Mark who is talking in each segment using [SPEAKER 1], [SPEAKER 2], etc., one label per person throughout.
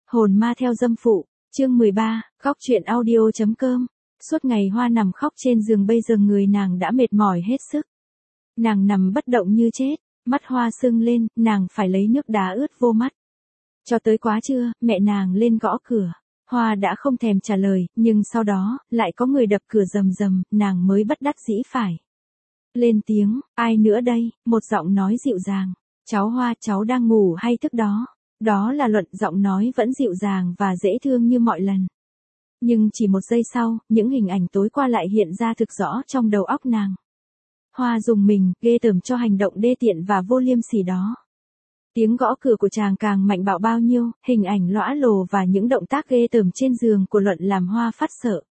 [SPEAKER 1] Hồn ma theo dâm phụ, chương 13, góc truyện audio.com. Suốt ngày Hoa nằm khóc trên giường, bây giờ người nàng đã mệt mỏi hết sức. Nàng nằm bất động như chết, mắt Hoa sưng lên, nàng phải lấy nước đá ướt vô mắt. Cho tới quá trưa, mẹ nàng lên gõ cửa. Hoa đã không thèm trả lời, nhưng sau đó, lại có người đập cửa rầm rầm, nàng mới bất đắc dĩ phải lên tiếng. Ai nữa đây? Một giọng nói dịu dàng. Cháu Hoa, cháu đang ngủ hay thức đó? Đó là Luận, giọng nói vẫn dịu dàng và dễ thương như mọi lần. Nhưng chỉ một giây sau, những hình ảnh tối qua lại hiện ra thực rõ trong đầu óc nàng. Hoa rùng mình, ghê tởm cho hành động đê tiện và vô liêm sỉ đó. Tiếng gõ cửa của chàng càng mạnh bạo bao nhiêu, hình ảnh lõa lồ và những động tác ghê tởm trên giường của Luận làm Hoa phát sợ.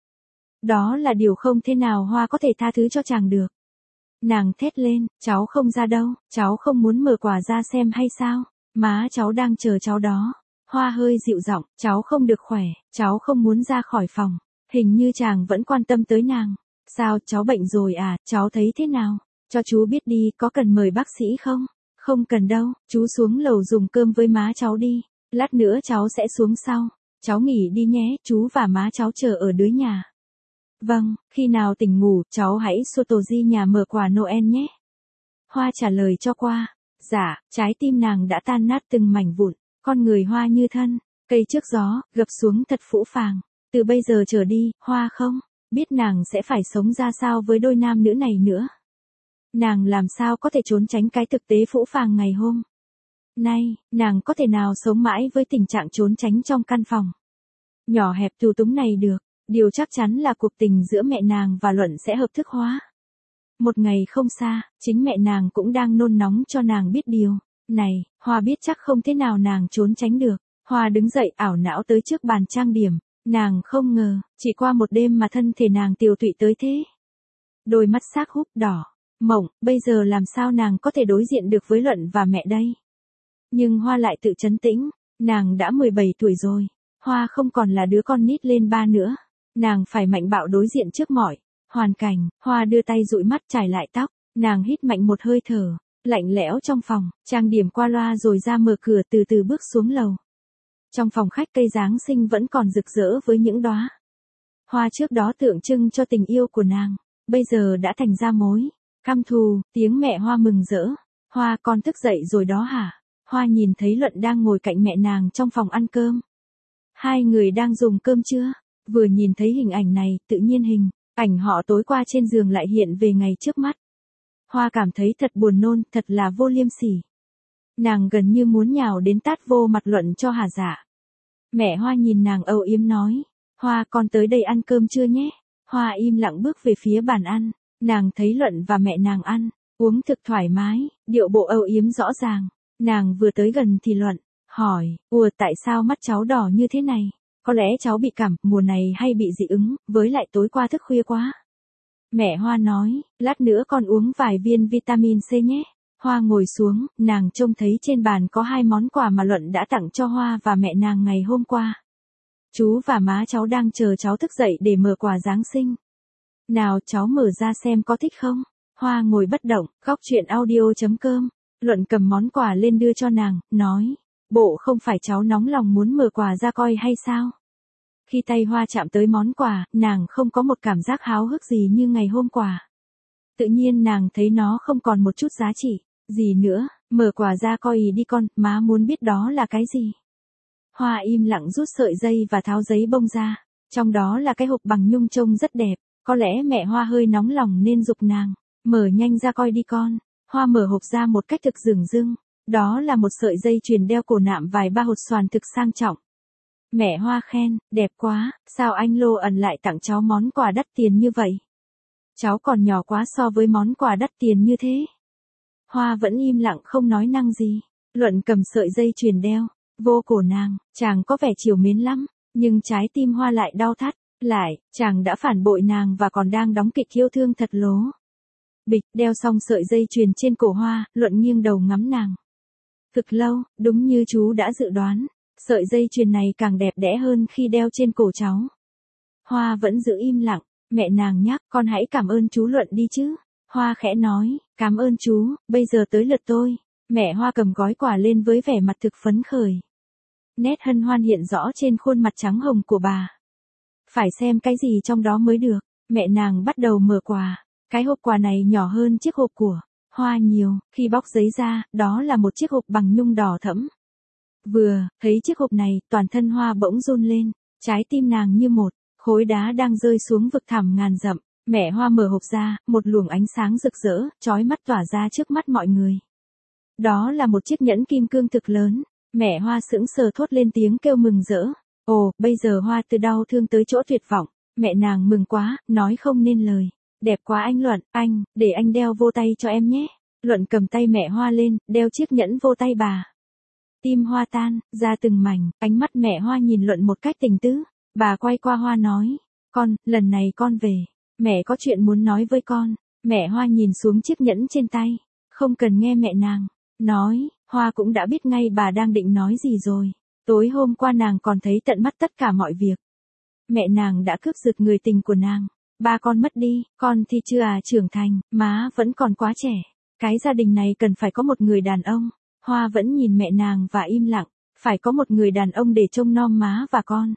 [SPEAKER 1] Đó là điều không thể nào Hoa có thể tha thứ cho chàng được. Nàng thét lên, cháu không ra đâu, cháu không muốn mở quà ra xem hay sao? Má cháu đang chờ cháu đó. Hoa hơi dịu giọng, cháu không được khỏe, cháu không muốn ra khỏi phòng. Hình như chàng vẫn quan tâm tới nàng. Sao, cháu bệnh rồi à, cháu thấy thế nào? Cho chú biết đi, có cần mời bác sĩ không? Không cần đâu, chú xuống lầu dùng cơm với má cháu đi. Lát nữa cháu sẽ xuống sau. Cháu nghỉ đi nhé, chú và má cháu chờ ở dưới nhà. Vâng, khi nào tỉnh ngủ, cháu hãy Sotoji nhà mở quà Noel nhé. Hoa trả lời cho qua. Dạ, trái tim nàng đã tan nát từng mảnh vụn. Con người Hoa như thân cây trước gió, gập xuống thật phũ phàng. Từ bây giờ trở đi, Hoa không biết nàng sẽ phải sống ra sao với đôi nam nữ này nữa. Nàng làm sao có thể trốn tránh cái thực tế phũ phàng ngày hôm nay, nàng có thể nào sống mãi với tình trạng trốn tránh trong căn phòng nhỏ hẹp tù túng này được. Điều chắc chắn là cuộc tình giữa mẹ nàng và Luận sẽ hợp thức hóa. Một ngày không xa, chính mẹ nàng cũng đang nôn nóng cho nàng biết điều này. Hoa biết chắc không thế nào nàng trốn tránh được. Hoa đứng dậy ảo não tới trước bàn trang điểm. Nàng không ngờ, chỉ qua một đêm mà thân thể nàng tiều tụy tới thế. Đôi mắt xác húp đỏ, mộng, bây giờ làm sao nàng có thể đối diện được với Luận và mẹ đây? Nhưng Hoa lại tự trấn tĩnh, nàng đã 17 tuổi rồi. Hoa không còn là đứa con nít lên 3 nữa. Nàng phải mạnh bạo đối diện trước mọi hoàn cảnh. Hoa đưa tay dụi mắt chải lại tóc. Nàng hít mạnh một hơi thở lạnh lẽo trong phòng, trang điểm qua loa rồi ra mở cửa, từ từ bước xuống lầu. Trong phòng khách, cây Giáng sinh vẫn còn rực rỡ với những đóa hoa trước đó tượng trưng cho tình yêu của nàng, bây giờ đã thành ra mối căm thù. Tiếng mẹ Hoa mừng rỡ. Hoa, con thức dậy rồi đó hả? Hoa nhìn thấy Luận đang ngồi cạnh mẹ nàng trong phòng ăn cơm. Hai người đang dùng cơm trưa. Vừa nhìn thấy hình ảnh này, tự nhiên hình ảnh họ tối qua trên giường lại hiện về ngay trước mắt. Hoa cảm thấy thật buồn nôn, thật là vô liêm sỉ. Nàng gần như muốn nhào đến tát vô mặt Luận cho hả dạ. Mẹ Hoa nhìn nàng âu yếm nói. Hoa, con tới đây ăn cơm chưa nhé? Hoa im lặng bước về phía bàn ăn. Nàng thấy Luận và mẹ nàng ăn uống thực thoải mái, điệu bộ âu yếm rõ ràng. Nàng vừa tới gần thì Luận hỏi, tại sao mắt cháu đỏ như thế này? Có lẽ cháu bị cảm mùa này hay bị dị ứng, với lại tối qua thức khuya quá. Mẹ Hoa nói, lát nữa con uống vài viên vitamin C nhé. Hoa ngồi xuống, nàng trông thấy trên bàn có 2 món quà mà Luận đã tặng cho Hoa và mẹ nàng ngày hôm qua. Chú và má cháu đang chờ cháu thức dậy để mở quà Giáng sinh. Nào, cháu mở ra xem có thích không? Hoa ngồi bất động, góc truyện audio.com. Luận cầm món quà lên đưa cho nàng, nói, bộ không phải cháu nóng lòng muốn mở quà ra coi hay sao? Khi tay Hoa chạm tới món quà, nàng không có một cảm giác háo hức gì như ngày hôm qua. Tự nhiên nàng thấy nó không còn một chút giá trị gì nữa. Mở quà ra coi đi con, má muốn biết đó là cái gì. Hoa im lặng rút sợi dây và tháo giấy bông ra. Trong đó là cái hộp bằng nhung trông rất đẹp. Có lẽ mẹ Hoa hơi nóng lòng nên giục nàng, mở nhanh ra coi đi con. Hoa mở hộp ra một cách thực dửng dưng. Đó là một sợi dây chuyền đeo cổ nạm vài ba hột xoàn thực sang trọng. Mẹ Hoa khen, đẹp quá, sao anh Lô ẩn lại tặng cháu món quà đắt tiền như vậy? Cháu còn nhỏ quá so với món quà đắt tiền như thế. Hoa vẫn im lặng không nói năng gì. Luận cầm sợi dây chuyền đeo vô cổ nàng, chàng có vẻ trìu mến lắm, nhưng trái tim Hoa lại đau thắt. Lại, chàng đã phản bội nàng và còn đang đóng kịch yêu thương thật lố. Bịch, đeo xong sợi dây chuyền trên cổ Hoa, Luận nghiêng đầu ngắm nàng. Thực lâu, đúng như chú đã dự đoán, sợi dây chuyền này càng đẹp đẽ hơn khi đeo trên cổ cháu. Hoa vẫn giữ im lặng, mẹ nàng nhắc, con hãy cảm ơn chú Luận đi chứ. Hoa khẽ nói, cảm ơn chú, bây giờ tới lượt tôi. Mẹ Hoa cầm gói quà lên với vẻ mặt thực phấn khởi. Nét hân hoan hiện rõ trên khuôn mặt trắng hồng của bà. Phải xem cái gì trong đó mới được. Mẹ nàng bắt đầu mở quà. Cái hộp quà này nhỏ hơn chiếc hộp của Hoa nhiều. Khi bóc giấy ra, đó là một chiếc hộp bằng nhung đỏ thẫm. Vừa thấy chiếc hộp này, toàn thân Hoa bỗng run lên. Trái tim nàng như một khối đá đang rơi xuống vực thẳm ngàn dặm. Mẹ Hoa mở hộp ra, một luồng ánh sáng rực rỡ, chói mắt tỏa ra trước mắt mọi người. Đó là một chiếc nhẫn kim cương thực lớn. Mẹ Hoa sững sờ thốt lên tiếng kêu mừng rỡ. Ồ, bây giờ Hoa từ đau thương tới chỗ tuyệt vọng. Mẹ nàng mừng quá, nói không nên lời. Đẹp quá anh Luận, anh, để anh đeo vô tay cho em nhé. Luận cầm tay mẹ Hoa lên, đeo chiếc nhẫn vô tay bà. Tim Hoa tan, ra từng mảnh, ánh mắt mẹ Hoa nhìn Luận một cách tình tứ. Bà quay qua Hoa nói, con, lần này con về. Mẹ có chuyện muốn nói với con. Mẹ Hoa nhìn xuống chiếc nhẫn trên tay. Không cần nghe mẹ nàng nói, Hoa cũng đã biết ngay bà đang định nói gì rồi. Tối hôm qua nàng còn thấy tận mắt tất cả mọi việc. Mẹ nàng đã cướp giật người tình của nàng. Ba con mất đi, con thì chưa trưởng thành, má vẫn còn quá trẻ. Cái gia đình này cần phải có một người đàn ông. Hoa vẫn nhìn mẹ nàng và im lặng. Phải có một người đàn ông để trông nom má và con.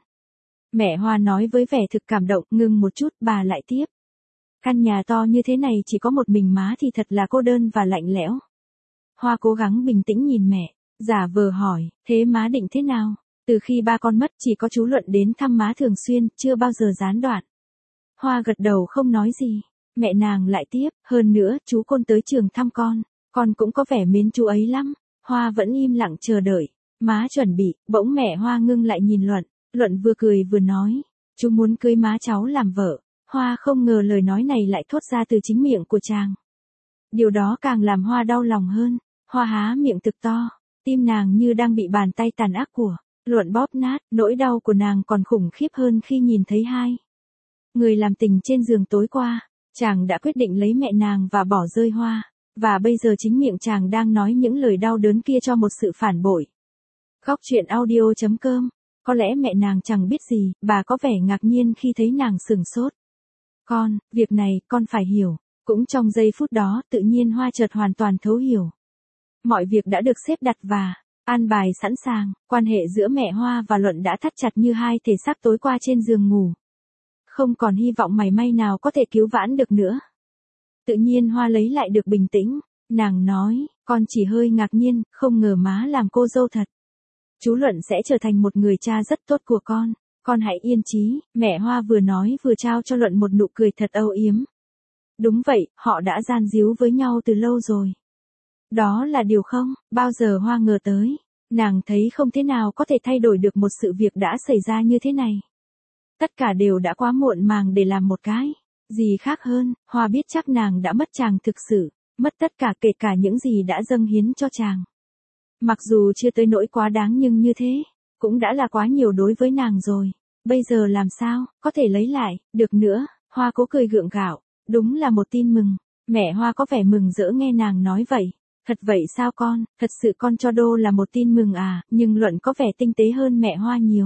[SPEAKER 1] Mẹ Hoa nói với vẻ thực cảm động, ngừng một chút, bà lại tiếp. Căn nhà to như thế này chỉ có một mình má thì thật là cô đơn và lạnh lẽo. Hoa cố gắng bình tĩnh nhìn mẹ, giả vờ hỏi, thế má định thế nào? Từ khi ba con mất chỉ có chú Luận đến thăm má thường xuyên, chưa bao giờ gián đoạn. Hoa gật đầu không nói gì. Mẹ nàng lại tiếp, hơn nữa, chú Côn tới trường thăm con cũng có vẻ mến chú ấy lắm. Hoa vẫn im lặng chờ đợi. Má chuẩn bị, bỗng mẹ Hoa ngưng lại nhìn Luận. Luận vừa cười vừa nói, chú muốn cưới má cháu làm vợ. Hoa không ngờ lời nói này lại thốt ra từ chính miệng của chàng. Điều đó càng làm Hoa đau lòng hơn. Hoa há miệng thực to, tim nàng như đang bị bàn tay tàn ác của Luận bóp nát. Nỗi đau của nàng còn khủng khiếp hơn khi nhìn thấy hai người làm tình trên giường tối qua. Chàng đã quyết định lấy mẹ nàng và bỏ rơi Hoa. Và bây giờ chính miệng chàng đang nói những lời đau đớn kia cho một sự phản bội. Góc truyện audio.com. Có lẽ mẹ nàng chẳng biết gì, bà có vẻ ngạc nhiên khi thấy nàng sửng sốt. Con, việc này, con phải hiểu. Cũng trong giây phút đó, tự nhiên Hoa chợt hoàn toàn thấu hiểu. Mọi việc đã được xếp đặt và an bài sẵn sàng. Quan hệ giữa mẹ Hoa và Luận đã thắt chặt như hai thể xác tối qua trên giường ngủ. Không còn hy vọng mảy may nào có thể cứu vãn được nữa. Tự nhiên Hoa lấy lại được bình tĩnh. Nàng nói, con chỉ hơi ngạc nhiên, không ngờ má làm cô dâu thật. Chú Luận sẽ trở thành một người cha rất tốt của con. Con hãy yên chí. Mẹ Hoa vừa nói vừa trao cho Luận một nụ cười thật âu yếm. Đúng vậy, họ đã gian díu với nhau từ lâu rồi. Đó là điều không bao giờ Hoa ngờ tới. Nàng thấy không thế nào có thể thay đổi được một sự việc đã xảy ra như thế này. Tất cả đều đã quá muộn màng để làm một cái gì khác hơn. Hoa biết chắc nàng đã mất chàng thực sự. Mất tất cả kể cả những gì đã dâng hiến cho chàng. Mặc dù chưa tới nỗi quá đáng nhưng như thế, cũng đã là quá nhiều đối với nàng rồi. Bây giờ làm sao, có thể lấy lại, được nữa. Hoa cố cười gượng gạo. Đúng là một tin mừng. Mẹ Hoa có vẻ mừng rỡ nghe nàng nói vậy. Thật vậy sao con, thật sự con cho Đô là một tin mừng à, nhưng Luận có vẻ tinh tế hơn mẹ Hoa nhiều.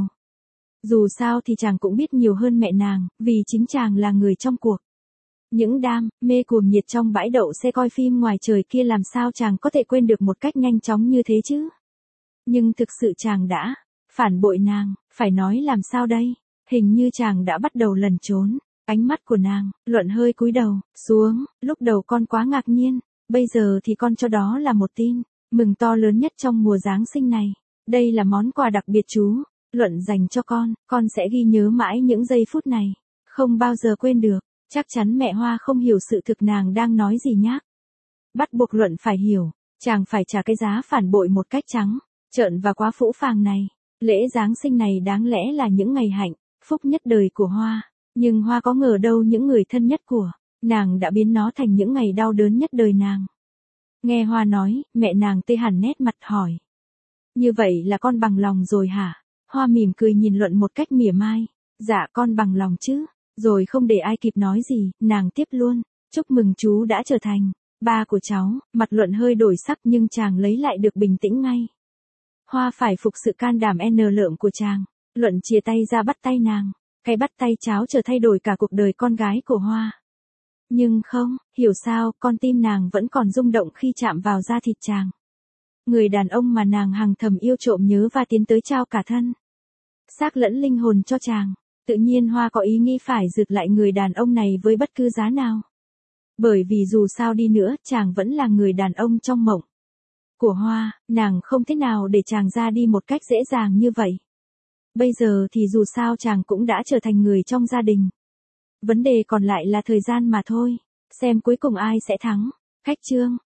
[SPEAKER 1] Dù sao thì chàng cũng biết nhiều hơn mẹ nàng, vì chính chàng là người trong cuộc. Những đam mê cuồng nhiệt trong bãi đậu xe coi phim ngoài trời kia làm sao chàng có thể quên được một cách nhanh chóng như thế chứ? Nhưng thực sự chàng đã phản bội nàng, phải nói làm sao đây? Hình như chàng đã bắt đầu lẩn trốn. Ánh mắt của nàng, Luận hơi cúi đầu xuống, lúc đầu con quá ngạc nhiên, bây giờ thì con cho đó là một tin mừng to lớn nhất trong mùa Giáng sinh này. Đây là món quà đặc biệt chú Luận dành cho con sẽ ghi nhớ mãi những giây phút này, không bao giờ quên được. Chắc chắn mẹ Hoa không hiểu sự thực nàng đang nói gì nhác. Bắt buộc Luận phải hiểu, chàng phải trả cái giá phản bội một cách trắng trợn và quá phũ phàng này. Lễ Giáng sinh này đáng lẽ là những ngày hạnh phúc nhất đời của Hoa, nhưng Hoa có ngờ đâu những người thân nhất của nàng đã biến nó thành những ngày đau đớn nhất đời nàng. Nghe Hoa nói, mẹ nàng tê hẳn nét mặt hỏi. Như vậy là con bằng lòng rồi hả? Hoa mỉm cười nhìn Luận một cách mỉa mai. Dạ con bằng lòng chứ. Rồi không để ai kịp nói gì, nàng tiếp luôn. Chúc mừng chú đã trở thành ba của cháu. Mặt Luận hơi đổi sắc nhưng chàng lấy lại được bình tĩnh ngay. Hoa phải phục sự can đảm lợm của chàng. Luận chia tay ra bắt tay nàng. Cái bắt tay cháo trở thay đổi cả cuộc đời con gái của Hoa. Nhưng không, hiểu sao, con tim nàng vẫn còn rung động khi chạm vào da thịt chàng. Người đàn ông mà nàng hằng thầm yêu trộm nhớ và tiến tới trao cả thân xác lẫn linh hồn cho chàng. Tự nhiên Hoa có ý nghĩ phải rực lại người đàn ông này với bất cứ giá nào. Bởi vì dù sao đi nữa, chàng vẫn là người đàn ông trong mộng của Hoa, nàng không thể nào để chàng ra đi một cách dễ dàng như vậy. Bây giờ thì dù sao chàng cũng đã trở thành người trong gia đình. Vấn đề còn lại là thời gian mà thôi. Xem cuối cùng ai sẽ thắng. Khách chương.